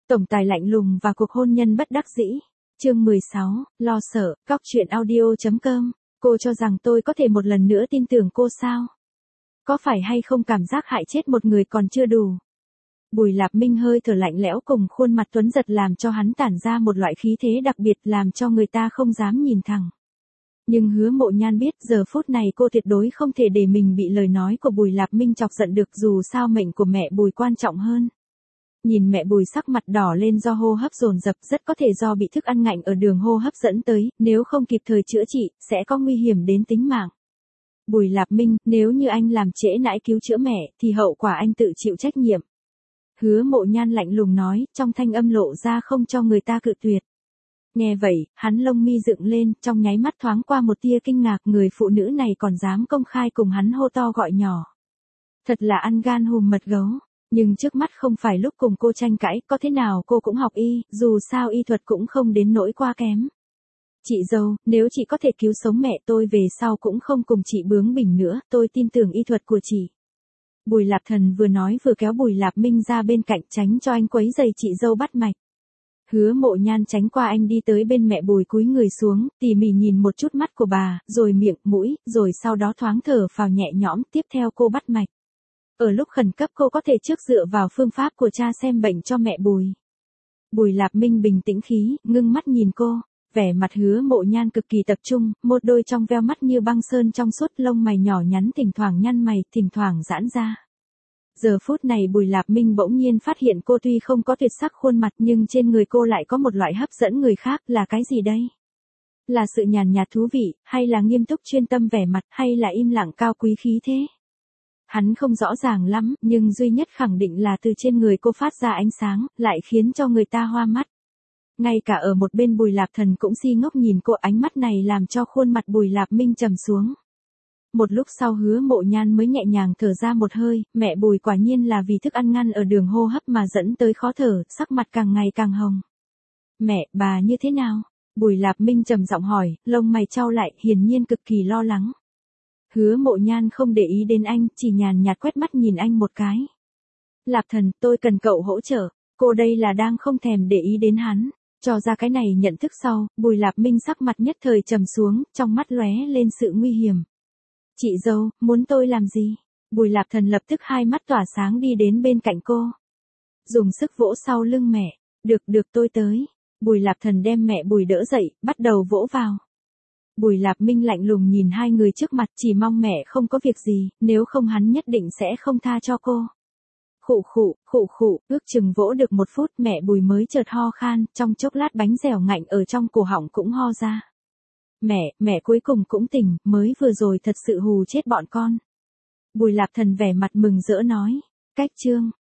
Tổng tài lạnh lùng và cuộc hôn nhân bất đắc dĩ. Chương 16, lo sợ, Cóc truyện audio.com. Cô cho rằng tôi có thể một lần nữa tin tưởng cô sao? Có phải hay không cảm giác hại chết một người còn chưa đủ? Bùi Lạp Minh hơi thở lạnh lẽo cùng khuôn mặt tuấn giật làm cho hắn tản ra một loại khí thế đặc biệt làm cho người ta không dám nhìn thẳng. Nhưng Hứa Mộ Nhan biết giờ phút này cô tuyệt đối không thể để mình bị lời nói của Bùi Lạp Minh chọc giận được, dù sao mệnh của mẹ Bùi quan trọng hơn. Nhìn mẹ Bùi sắc mặt đỏ lên do hô hấp dồn dập, rất có thể do bị thức ăn ngạnh ở đường hô hấp dẫn tới, nếu không kịp thời chữa trị, sẽ có nguy hiểm đến tính mạng. Bùi Lạp Minh, nếu như anh làm trễ nải cứu chữa mẹ, thì hậu quả anh tự chịu trách nhiệm. Hứa Mộ Nhan lạnh lùng nói, trong thanh âm lộ ra không cho người ta cự tuyệt. Nghe vậy, hắn lông mi dựng lên, trong nháy mắt thoáng qua một tia kinh ngạc, người phụ nữ này còn dám công khai cùng hắn hô to gọi nhỏ. Thật là ăn gan hùm mật gấu. Nhưng trước mắt không phải lúc cùng cô tranh cãi, có thế nào cô cũng học y, dù sao y thuật cũng không đến nỗi quá kém. Chị dâu, nếu chị có thể cứu sống mẹ tôi về sau cũng không cùng chị bướng bỉnh nữa, tôi tin tưởng y thuật của chị. Bùi Lạp Thần vừa nói vừa kéo Bùi Lạp Minh ra bên cạnh tránh cho anh quấy giày chị dâu bắt mạch. Hứa Mộ Nhan tránh qua anh đi tới bên mẹ Bùi cúi người xuống, tỉ mỉ nhìn một chút mắt của bà, rồi miệng, mũi, rồi sau đó thoáng thở phào nhẹ nhõm, tiếp theo cô bắt mạch. Ở lúc khẩn cấp cô có thể trước dựa vào phương pháp của cha xem bệnh cho mẹ Bùi. Bùi Lạp Minh bình tĩnh khí, ngưng mắt nhìn cô, vẻ mặt Hứa Mộ Nhan cực kỳ tập trung, một đôi trong veo mắt như băng sơn trong suốt, lông mày nhỏ nhắn thỉnh thoảng nhăn mày, thỉnh thoảng giãn ra. Giờ phút này Bùi Lạp Minh bỗng nhiên phát hiện cô tuy không có tuyệt sắc khuôn mặt nhưng trên người cô lại có một loại hấp dẫn người khác, là cái gì đây? Là sự nhàn nhạt thú vị, hay là nghiêm túc chuyên tâm vẻ mặt, hay là im lặng cao quý khí thế? Hắn không rõ ràng lắm, nhưng duy nhất khẳng định là từ trên người cô phát ra ánh sáng, lại khiến cho người ta hoa mắt. Ngay cả ở một bên Bùi Lạp Thần cũng si ngốc nhìn cô, ánh mắt này làm cho khuôn mặt Bùi Lạp Minh trầm xuống. Một lúc sau Hứa Mộ Nhan mới nhẹ nhàng thở ra một hơi, mẹ Bùi quả nhiên là vì thức ăn ngăn ở đường hô hấp mà dẫn tới khó thở, sắc mặt càng ngày càng hồng. Mẹ, bà như thế nào? Bùi Lạp Minh trầm giọng hỏi, lông mày chau lại, hiển nhiên cực kỳ lo lắng. Hứa Mộ Nhan không để ý đến anh, chỉ nhàn nhạt quét mắt nhìn anh một cái. Lạp Thần, tôi cần cậu hỗ trợ. Cô đây là đang không thèm để ý đến hắn. Cho ra cái này nhận thức sau, Bùi Lạp Minh sắc mặt nhất thời trầm xuống, trong mắt lóe lên sự nguy hiểm. Chị dâu, muốn tôi làm gì? Bùi Lạp Thần lập tức hai mắt tỏa sáng đi đến bên cạnh cô. Dùng sức vỗ sau lưng mẹ. Được tôi tới. Bùi Lạp Thần đem mẹ Bùi đỡ dậy, bắt đầu vỗ vào. Bùi Lạp Minh lạnh lùng nhìn hai người trước mặt, chỉ mong mẹ không có việc gì, nếu không hắn nhất định sẽ không tha cho cô. Khụ, ước chừng vỗ được 1 phút mẹ Bùi mới chợt ho khan, trong chốc lát bánh dẻo ngạnh ở trong cổ họng cũng ho ra. Mẹ cuối cùng cũng tỉnh, mới vừa rồi thật sự hù chết bọn con. Bùi Lạp Thần vẻ mặt mừng rỡ nói, cách chương.